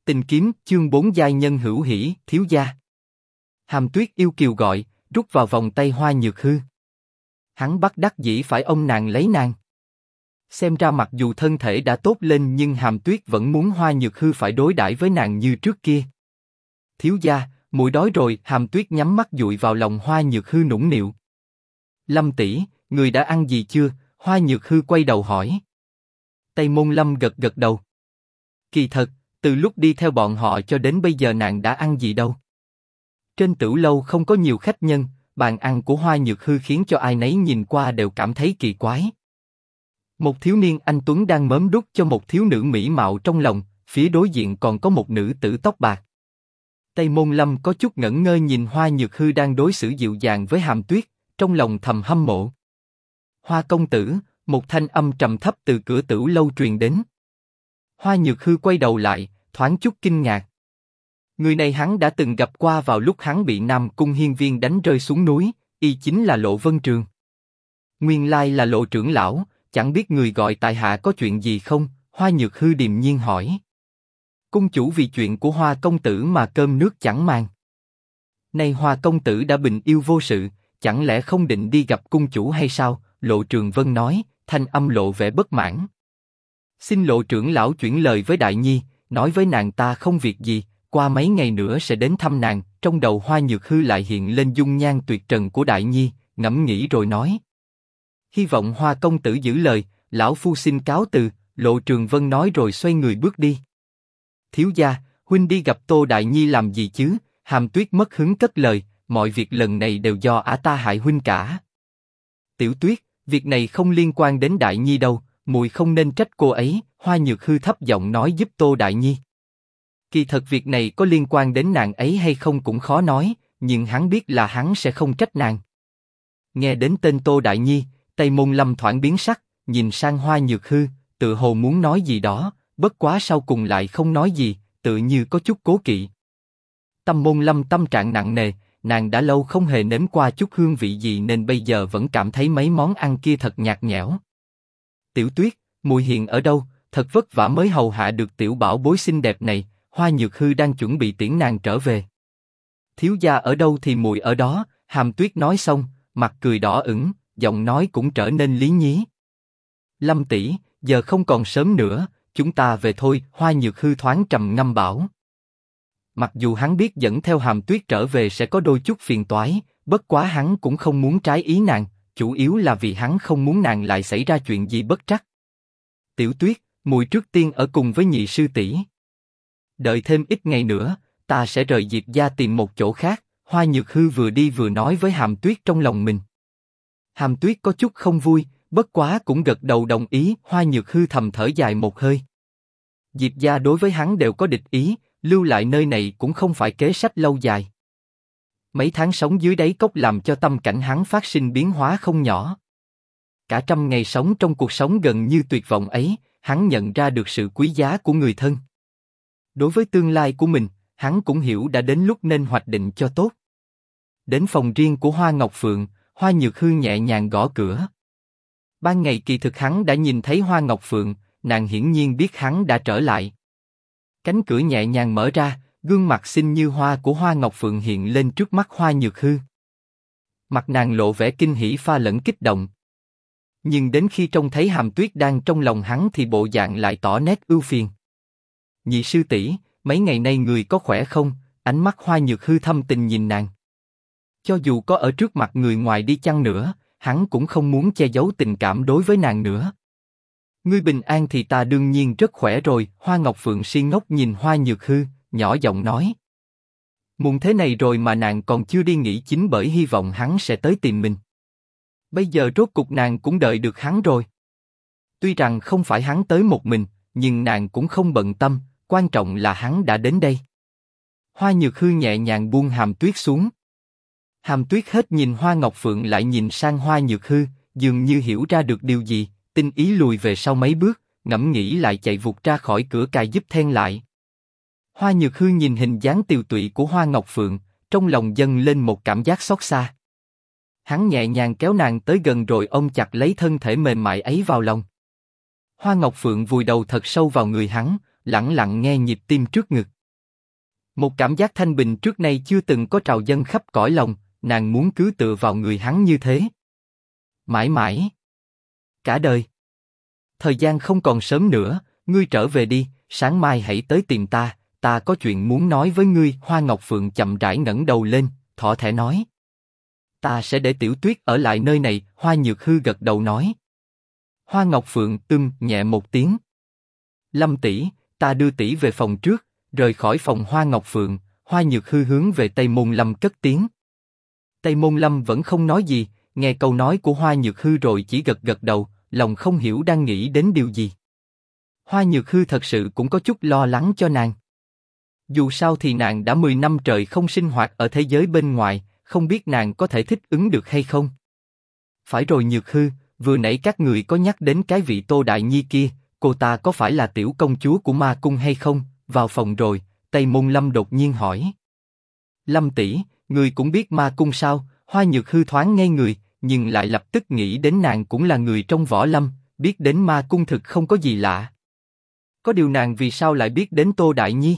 Tình kiếm, chương 4 giai nhân hữu hỷ, thiếu gia. Hàm Tuyết yêu kiều gọi, rút vào vòng tay Hoa Nhược Hư. Hắn bất đắc dĩ phải ôm nàng lấy nàng. Xem ra mặc dù thân thể đã tốt lên nhưng Hàm Tuyết vẫn muốn Hoa Nhược Hư phải đối đãi với nàng như trước kia. Thiếu gia, muội đói rồi. Hàm Tuyết nhắm mắt dụi vào lòng Hoa Nhược Hư nũng nịu. Lâm tỷ, người đã ăn gì chưa? Hoa Nhược Hư quay đầu hỏi. Tây Môn Lâm gật gật đầu. Kỳ thật, từ lúc đi theo bọn họ cho đến bây giờ nàng đã ăn gì đâu. Trên tửu lâu không có nhiều khách nhân, bàn ăn của Hoa Nhược Hư khiến cho ai nấy nhìn qua đều cảm thấy kỳ quái. Một thiếu niên anh tuấn đang mớm đút cho một thiếu nữ mỹ mạo trong lòng, phía đối diện còn có một nữ tử tóc bạc. Tây Môn Lâm có chút ngẩn ngơ nhìn Hoa Nhược Hư đang đối xử dịu dàng với Hàm Tuyết, trong lòng thầm hâm mộ. Hoa công tử, một thanh âm trầm thấp từ cửa tửu lâu truyền đến. Hoa Nhược Hư quay đầu lại, thoáng chút kinh ngạc. Người này hắn đã từng gặp qua vào lúc hắn bị Nam Cung Hiên Viên đánh rơi xuống núi, y chính là Lộ Vân Trường. Nguyên lai là Lộ trưởng lão, chẳng biết người gọi tại hạ có chuyện gì không? Hoa Nhược Hư điềm nhiên hỏi. Cung chủ vì chuyện của Hoa công tử mà cơm nước chẳng màng. Nay Hoa công tử đã bình yêu vô sự, chẳng lẽ không định đi gặp cung chủ hay sao? Lộ Trường Vân nói, thanh âm lộ vẻ bất mãn. Xin Lộ trưởng lão chuyển lời với Đại Nhi, nói với nàng ta không việc gì, qua mấy ngày nữa sẽ đến thăm nàng. Trong đầu Hoa Nhược Hư lại hiện lên dung nhan tuyệt trần của Đại Nhi, ngẫm nghĩ rồi nói. Hy vọng Hoa công tử giữ lời, lão phu xin cáo từ. Lộ Trường Vân nói rồi xoay người bước đi. Thiếu gia, huynh đi gặp Tô Đại Nhi làm gì chứ? Hàm Tuyết mất hứng cất lời, mọi việc lần này đều do ả ta hại huynh cả. Tiểu Tuyết, việc này không liên quan đến Đại Nhi đâu, muội không nên trách cô ấy. Hoa Nhược Hư thấp giọng nói giúp Tô Đại Nhi. Kỳ thật việc này có liên quan đến nàng ấy hay không cũng khó nói, nhưng hắn biết là hắn sẽ không trách nàng. Nghe đến tên Tô Đại Nhi, Tây Môn Lâm thoáng biến sắc, nhìn sang Hoa Nhược Hư, tự hồ muốn nói gì đó, bất quá sau cùng lại không nói gì, tự như có chút cố kỵ. Tâm Môn Lâm tâm trạng nặng nề, nàng đã lâu không hề nếm qua chút hương vị gì nên bây giờ vẫn cảm thấy mấy món ăn kia thật nhạt nhẽo. Tiểu Tuyết, muội hiện ở đâu? Thật vất vả mới hầu hạ được tiểu bảo bối xinh đẹp này. Hoa Nhược Hư đang chuẩn bị tiễn nàng trở về. Thiếu gia ở đâu thì muội ở đó. Hàm Tuyết nói xong, mặt cười đỏ ửng, giọng nói cũng trở nên lý nhí. Lâm tỷ, giờ không còn sớm nữa, chúng ta về thôi. Hoa Nhược Hư thoáng trầm ngâm bảo. Mặc dù hắn biết dẫn theo Hàm Tuyết trở về sẽ có đôi chút phiền toái, bất quá hắn cũng không muốn trái ý nàng, chủ yếu là vì hắn không muốn nàng lại xảy ra chuyện gì bất trắc. Tiểu Tuyết, muội trước tiên ở cùng với nhị sư tỷ. Đợi thêm ít ngày nữa, ta sẽ rời Diệp gia tìm một chỗ khác. Hoa Nhược Hư vừa đi vừa nói với Hàm Tuyết trong lòng mình. Hàm Tuyết có chút không vui, bất quá cũng gật đầu đồng ý. Hoa Nhược Hư thầm thở dài một hơi. Diệp gia đối với hắn đều có địch ý, lưu lại nơi này cũng không phải kế sách lâu dài. Mấy tháng sống dưới đáy cốc làm cho tâm cảnh hắn phát sinh biến hóa không nhỏ. Cả trăm ngày sống trong cuộc sống gần như tuyệt vọng ấy, hắn nhận ra được sự quý giá của người thân. Đối với tương lai của mình, hắn cũng hiểu đã đến lúc nên hoạch định cho tốt. Đến phòng riêng của Hoa Ngọc Phượng, Hoa Nhược Hư nhẹ nhàng gõ cửa. Ban ngày kỳ thực hắn đã nhìn thấy Hoa Ngọc Phượng, nàng hiển nhiên biết hắn đã trở lại. Cánh cửa nhẹ nhàng mở ra, gương mặt xinh như hoa của Hoa Ngọc Phượng hiện lên trước mắt Hoa Nhược Hư. Mặt nàng lộ vẻ kinh hỉ pha lẫn kích động. Nhưng đến khi trông thấy Hàm Tuyết đang trong lòng hắn thì bộ dạng lại tỏ nét ưu phiền. Nhị sư tỷ, mấy ngày nay người có khỏe không? Ánh mắt Hoa Nhược Hư thâm tình nhìn nàng. Cho dù có ở trước mặt người ngoài đi chăng nữa, hắn cũng không muốn che giấu tình cảm đối với nàng nữa. Ngươi bình an thì ta đương nhiên rất khỏe rồi. Hoa Ngọc Phượng si ngốc nhìn Hoa Nhược Hư, nhỏ giọng nói. Muộn thế này rồi mà nàng còn chưa đi nghỉ chính bởi hy vọng hắn sẽ tới tìm mình. Bây giờ rốt cục nàng cũng đợi được hắn rồi. Tuy rằng không phải hắn tới một mình, nhưng nàng cũng không bận tâm, quan trọng là hắn đã đến đây. Hoa Nhược Hư nhẹ nhàng buông Hàm Tuyết xuống. Hàm Tuyết hết nhìn Hoa Ngọc Phượng lại nhìn sang Hoa Nhược Hư, dường như hiểu ra được điều gì, tinh ý lùi về sau mấy bước, ngẫm nghĩ lại chạy vụt ra khỏi cửa cài giúp then lại. Hoa Nhược Hư nhìn hình dáng tiều tụy của Hoa Ngọc Phượng, trong lòng dâng lên một cảm giác xót xa. Hắn nhẹ nhàng kéo nàng tới gần rồi ôm chặt lấy thân thể mềm mại ấy vào lòng. Hoa Ngọc Phượng vùi đầu thật sâu vào người hắn, lẳng lặng nghe nhịp tim trước ngực. Một cảm giác thanh bình trước nay chưa từng có trào dâng khắp cõi lòng, nàng muốn cứ tựa vào người hắn như thế. Mãi mãi. Cả đời. Thời gian không còn sớm nữa, ngươi trở về đi, sáng mai hãy tới tìm ta có chuyện muốn nói với ngươi. Hoa Ngọc Phượng chậm rãi ngẩng đầu lên, thỏ thẻ nói. Ta sẽ để Tiểu Tuyết ở lại nơi này, Hoa Nhược Hư gật đầu nói. Hoa Ngọc Phượng nhẹ một tiếng. Lâm tỷ, ta đưa tỷ về phòng trước. Rời khỏi phòng Hoa Ngọc Phượng, Hoa Nhược Hư hướng về Tây Môn Lâm cất tiếng. Tây Môn Lâm vẫn không nói gì, nghe câu nói của Hoa Nhược Hư rồi chỉ gật gật đầu, lòng không hiểu đang nghĩ đến điều gì. Hoa Nhược Hư thật sự cũng có chút lo lắng cho nàng. Dù sao thì nàng đã 10 năm trời không sinh hoạt ở thế giới bên ngoài, không biết nàng có thể thích ứng được hay không. Phải rồi Nhược Hư, vừa nãy các người có nhắc đến cái vị Tô Đại Nhi kia, cô ta có phải là tiểu công chúa của Ma Cung hay không? Vào phòng rồi, Tây Môn Lâm đột nhiên hỏi. Lâm tỷ, người cũng biết Ma Cung sao? Hoa Nhược Hư thoáng ngây người, nhưng lại lập tức nghĩ đến nàng cũng là người trong võ lâm, biết đến Ma Cung thực không có gì lạ. Có điều nàng vì sao lại biết đến Tô Đại Nhi?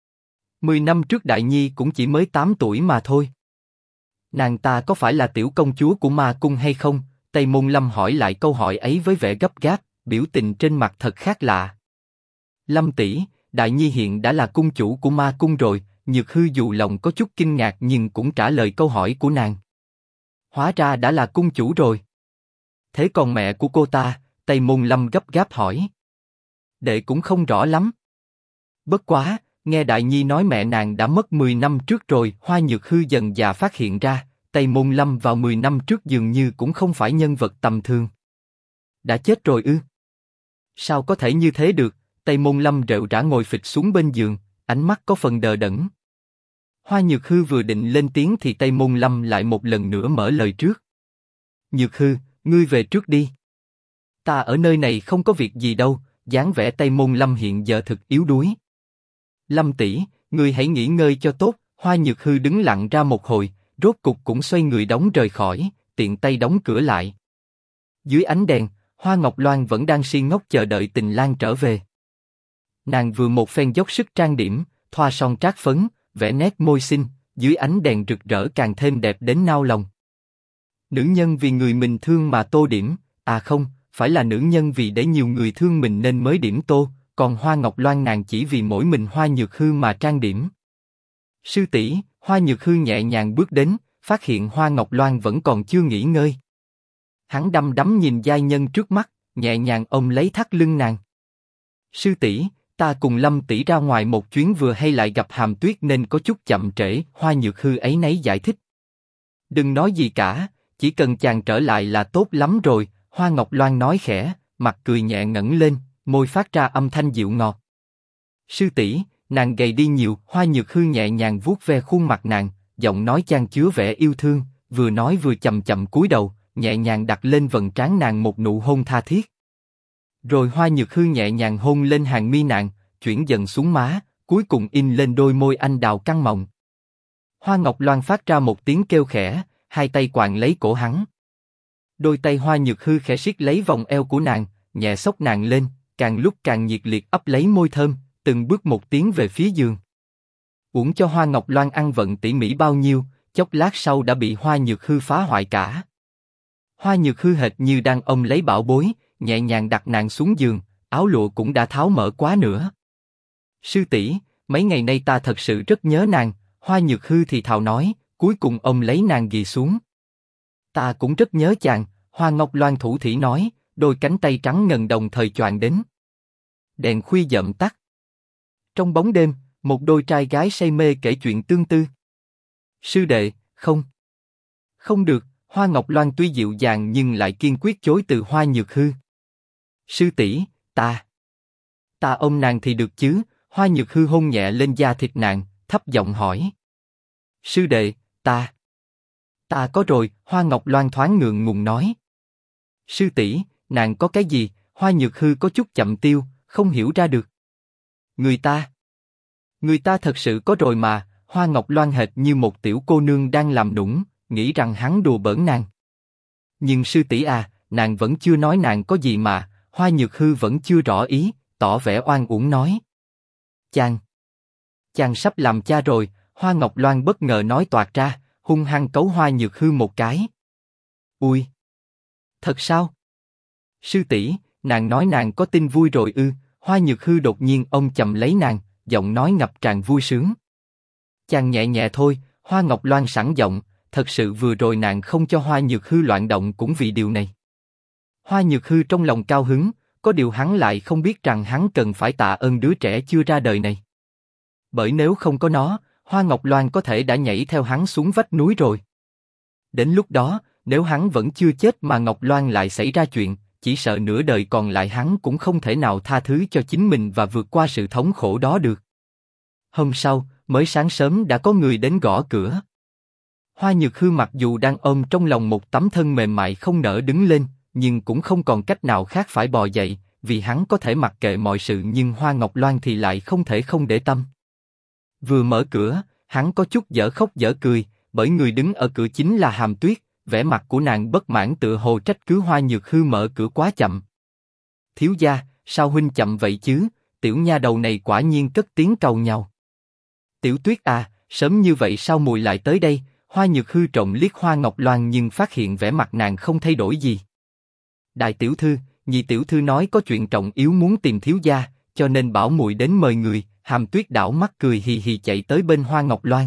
10 năm trước Đại Nhi cũng chỉ mới 8 tuổi mà thôi. Nàng ta có phải là tiểu công chúa của Ma Cung hay không? Tây Môn Lâm hỏi lại câu hỏi ấy với vẻ gấp gáp, biểu tình trên mặt thật khác lạ. Lâm tỷ, Đại Nhi hiện đã là cung chủ của Ma Cung rồi. Nhược Hư dù lòng có chút kinh ngạc nhưng cũng trả lời câu hỏi của nàng. Hóa ra đã là cung chủ rồi. Thế còn mẹ của cô ta? Tây Môn Lâm gấp gáp hỏi. Đệ cũng không rõ lắm. Bất quá, nghe Đại Nhi nói mẹ nàng đã mất 10 năm trước rồi. Hoa Nhược Hư dần dà phát hiện ra, Tây Môn Lâm vào 10 năm trước dường như cũng không phải nhân vật tầm thường. Đã chết rồi ư? Sao có thể như thế được? Tây Môn Lâm rệu rã ngồi phịch xuống bên giường, ánh mắt có phần đờ đẫn. Hoa Nhược Hư vừa định lên tiếng thì Tây Môn Lâm lại một lần nữa mở lời trước. Nhược Hư, ngươi về trước đi. Ta ở nơi này không có việc gì đâu. Dáng vẻ Tây Môn Lâm hiện giờ thực yếu đuối. Lâm tỷ, ngươi hãy nghỉ ngơi cho tốt. Hoa Nhược Hư đứng lặng ra một hồi, rốt cục cũng xoay người đóng rời khỏi, tiện tay đóng cửa lại. Dưới ánh đèn, Hoa Ngọc Loan vẫn đang si ngốc chờ đợi Tình Lang trở về. Nàng vừa một phen dốc sức trang điểm, thoa son trát phấn, vẽ nét môi xinh, dưới ánh đèn rực rỡ càng thêm đẹp đến nao lòng. Nữ nhân vì người mình thương mà tô điểm, à không, phải là nữ nhân vì để nhiều người thương mình nên mới điểm tô, còn Hoa Ngọc Loan nàng chỉ vì mỗi mình Hoa Nhược Hư mà trang điểm. Sư tỷ, Hoa Nhược Hư nhẹ nhàng bước đến, phát hiện Hoa Ngọc Loan vẫn còn chưa nghỉ ngơi. Hắn đăm đắm nhìn giai nhân trước mắt, nhẹ nhàng ôm lấy thắt lưng nàng. Sư tỷ, ta cùng Lâm tỷ ra ngoài một chuyến vừa hay lại gặp Hàm Tuyết nên có chút chậm trễ. Hoa Nhược Hư ấy nấy giải thích. Đừng nói gì cả, chỉ cần chàng trở lại là tốt lắm rồi. Hoa Ngọc Loan nói khẽ, mặt cười nhẹ ngẩng lên, môi phát ra âm thanh dịu ngọt. Sư tỷ, nàng gầy đi nhiều. Hoa Nhược Hư nhẹ nhàng vuốt ve khuôn mặt nàng, giọng nói chan chứa vẻ yêu thương, vừa nói vừa chậm chậm cúi đầu, nhẹ nhàng đặt lên vầng trán nàng một nụ hôn tha thiết. Rồi Hoa Nhược Hư nhẹ nhàng hôn lên hàng mi nàng, chuyển dần xuống má, cuối cùng in lên đôi môi anh đào căng mọng. Hoa Ngọc Loan phát ra một tiếng kêu khẽ, hai tay quàng lấy cổ hắn. Đôi tay Hoa Nhược Hư khẽ siết lấy vòng eo của nàng, nhẹ xốc nàng lên, càng lúc càng nhiệt liệt ấp lấy môi thơm, từng bước một tiến về phía giường. Uổng cho Hoa Ngọc Loan ăn vận tỉ mỉ bao nhiêu, chốc lát sau đã bị Hoa Nhược Hư phá hoại cả. Hoa Nhược Hư hệt như đang ôm lấy bảo bối, nhẹ nhàng đặt nàng xuống giường, áo lụa cũng đã tháo mở quá nữa. Sư tỷ, mấy ngày nay ta thật sự rất nhớ nàng. Hoa Nhược Hư thì thào nói, cuối cùng ôm lấy nàng ghì xuống. Ta cũng rất nhớ chàng. Hoa Ngọc Loan thủ thỉ nói, đôi cánh tay trắng ngần đồng thời choàng đến. Đèn khuya dậm tắt. Trong bóng đêm, một đôi trai gái say mê kể chuyện tương tư. Sư đệ, không. Không được. Hoa Ngọc Loan tuy dịu dàng nhưng lại kiên quyết chối từ Hoa Nhược Hư. Sư tỷ, ta ôm nàng thì được chứ? Hoa Nhược Hư hôn nhẹ lên da thịt nàng, thấp giọng hỏi. Sư đệ, ta có rồi. Hoa Ngọc Loan thoáng ngượng ngùng nói. Sư tỷ, nàng có cái gì? Hoa Nhược Hư có chút chậm tiêu, không hiểu ra được. Người ta thật sự có rồi mà. Hoa Ngọc Loan hệt như một tiểu cô nương đang làm nũng, nghĩ rằng hắn đùa bỡn nàng. Nhưng sư tỷ à, nàng vẫn chưa nói nàng có gì mà. Hoa Nhược Hư vẫn chưa rõ ý, tỏ vẻ oan uổng nói. Chàng sắp làm cha rồi, Hoa Ngọc Loan bất ngờ nói toạc ra, hung hăng cấu Hoa Nhược Hư một cái. Ui! Thật sao? Sư tỷ, nàng nói nàng có tin vui rồi ư? Hoa Nhược Hư đột nhiên ôm chầm lấy nàng, giọng nói ngập tràn vui sướng. Chàng nhẹ nhẹ thôi, Hoa Ngọc Loan sẵn giọng, thật sự vừa rồi nàng không cho Hoa Nhược Hư loạn động cũng vì điều này. Hoa Nhược Hư trong lòng cao hứng, có điều hắn lại không biết rằng hắn cần phải tạ ơn đứa trẻ chưa ra đời này. Bởi nếu không có nó, Hoa Ngọc Loan có thể đã nhảy theo hắn xuống vách núi rồi. Đến lúc đó, nếu hắn vẫn chưa chết mà Ngọc Loan lại xảy ra chuyện, chỉ sợ nửa đời còn lại hắn cũng không thể nào tha thứ cho chính mình và vượt qua sự thống khổ đó được. Hôm sau, mới sáng sớm đã có người đến gõ cửa. Hoa Nhược Hư mặc dù đang ôm trong lòng một tấm thân mềm mại không nỡ đứng lên, nhưng cũng không còn cách nào khác phải bò dậy, vì hắn có thể mặc kệ mọi sự nhưng Hoa Ngọc Loan thì lại không thể không để tâm. Vừa mở cửa, hắn có chút dở khóc dở cười, bởi người đứng ở cửa chính là Hàm Tuyết, vẻ mặt của nàng bất mãn tựa hồ trách cứ Hoa Nhược Hư mở cửa quá chậm. Thiếu gia, sao huynh chậm vậy chứ? Tiểu nha đầu này quả nhiên cất tiếng cầu nhau. Tiểu Tuyết à, sớm như vậy sao mùi lại tới đây? Hoa Nhược Hư trộm liếc Hoa Ngọc Loan nhưng phát hiện vẻ mặt nàng không thay đổi gì. Đại tiểu thư, nhị tiểu thư nói có chuyện trọng yếu muốn tìm thiếu gia, cho nên bảo muội đến mời người. Hàm Tuyết đảo mắt cười hì hì chạy tới bên Hoa Ngọc Loan.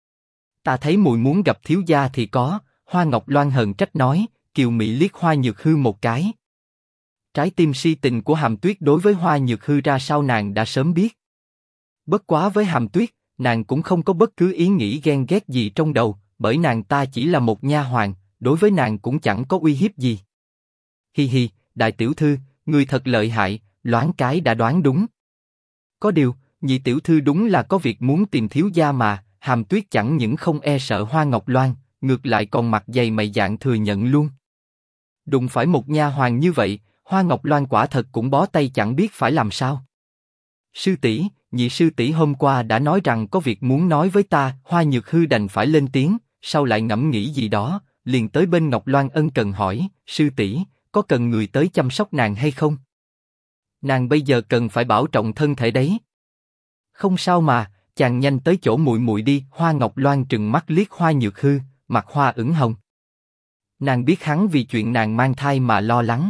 Ta thấy muội muốn gặp thiếu gia thì có. Hoa Ngọc Loan hờn trách nói, kiều mị liếc Hoa Nhược Hư một cái. Trái tim si tình của Hàm Tuyết đối với Hoa Nhược Hư ra sao nàng đã sớm biết. Bất quá với Hàm Tuyết, nàng cũng không có bất cứ ý nghĩ ghen ghét gì trong đầu, bởi nàng ta chỉ là một nha hoàn, đối với nàng cũng chẳng có uy hiếp gì. Hi hi, đại tiểu thư, người thật lợi hại, loáng cái đã đoán đúng. Có điều, nhị tiểu thư đúng là có việc muốn tìm thiếu gia mà. Hàm Tuyết chẳng những không e sợ Hoa Ngọc Loan, ngược lại còn mặt dày mày dạn thừa nhận luôn. Đụng phải một nha hoàn như vậy, Hoa Ngọc Loan quả thật cũng bó tay chẳng biết phải làm sao. Sư tỷ, nhị sư tỷ hôm qua đã nói rằng có việc muốn nói với ta. Hoa Nhược Hư đành phải lên tiếng, sau lại ngẫm nghĩ gì đó, liền tới bên Ngọc Loan ân cần hỏi, sư tỷ, có cần người tới chăm sóc nàng hay không? Nàng bây giờ cần phải bảo trọng thân thể đấy. Không sao mà, chàng nhanh tới chỗ muội muội đi. Hoa Ngọc Loan trừng mắt liếc Hoa Nhược Hư, mặt hoa ửng hồng. Nàng biết hắn vì chuyện nàng mang thai mà lo lắng.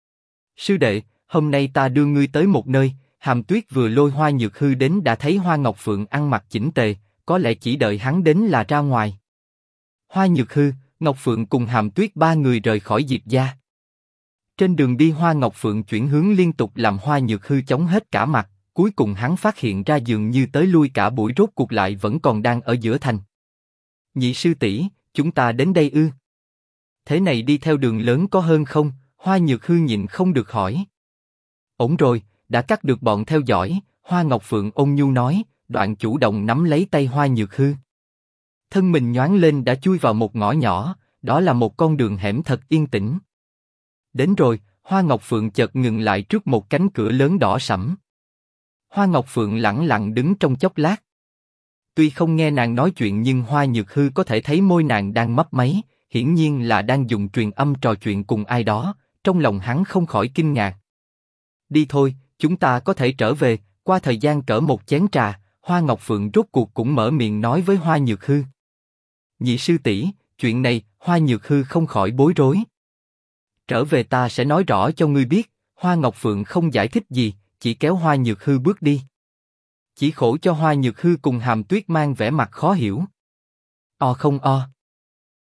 Sư đệ, hôm nay ta đưa ngươi tới một nơi. Hàm Tuyết vừa lôi Hoa Nhược Hư đến đã thấy Hoa Ngọc Phượng ăn mặc chỉnh tề, có lẽ chỉ đợi hắn đến là ra ngoài. Hoa Nhược Hư, Ngọc Phượng cùng Hàm Tuyết ba người rời khỏi Diệp gia. Trên đường đi Hoa Ngọc Phượng chuyển hướng liên tục làm Hoa Nhược Hư chóng hết cả mặt, cuối cùng hắn phát hiện ra dường như tới lui cả buổi rốt cuộc lại vẫn còn đang ở giữa thành. Nhị sư tỷ, chúng ta đến đây ư? Thế này đi theo đường lớn có hơn không? Hoa Nhược Hư nhịn không được hỏi. Ổn rồi, đã cắt được bọn theo dõi. Hoa Ngọc Phượng ôn nhu nói, đoạn chủ động nắm lấy tay Hoa Nhược Hư. Thân mình nhoáng lên đã chui vào một ngõ nhỏ, đó là một con đường hẻm thật yên tĩnh. Đến rồi, Hoa Ngọc Phượng chợt ngừng lại trước một cánh cửa lớn đỏ sẫm. Hoa Ngọc Phượng lẳng lặng đứng trong chốc lát. Tuy không nghe nàng nói chuyện nhưng Hoa Nhược Hư có thể thấy môi nàng đang mấp máy, hiển nhiên là đang dùng truyền âm trò chuyện cùng ai đó, trong lòng hắn không khỏi kinh ngạc. Đi thôi, chúng ta có thể trở về. Qua thời gian cỡ một chén trà, Hoa Ngọc Phượng rốt cuộc cũng mở miệng nói với Hoa Nhược Hư. Nhị sư tỷ, chuyện này, Hoa Nhược Hư không khỏi bối rối. Trở về ta sẽ nói rõ cho ngươi biết. Hoa Ngọc Phượng không giải thích gì, chỉ kéo Hoa Nhược Hư bước đi. Chỉ khổ cho Hoa Nhược Hư cùng Hàm Tuyết mang vẻ mặt khó hiểu. O không o.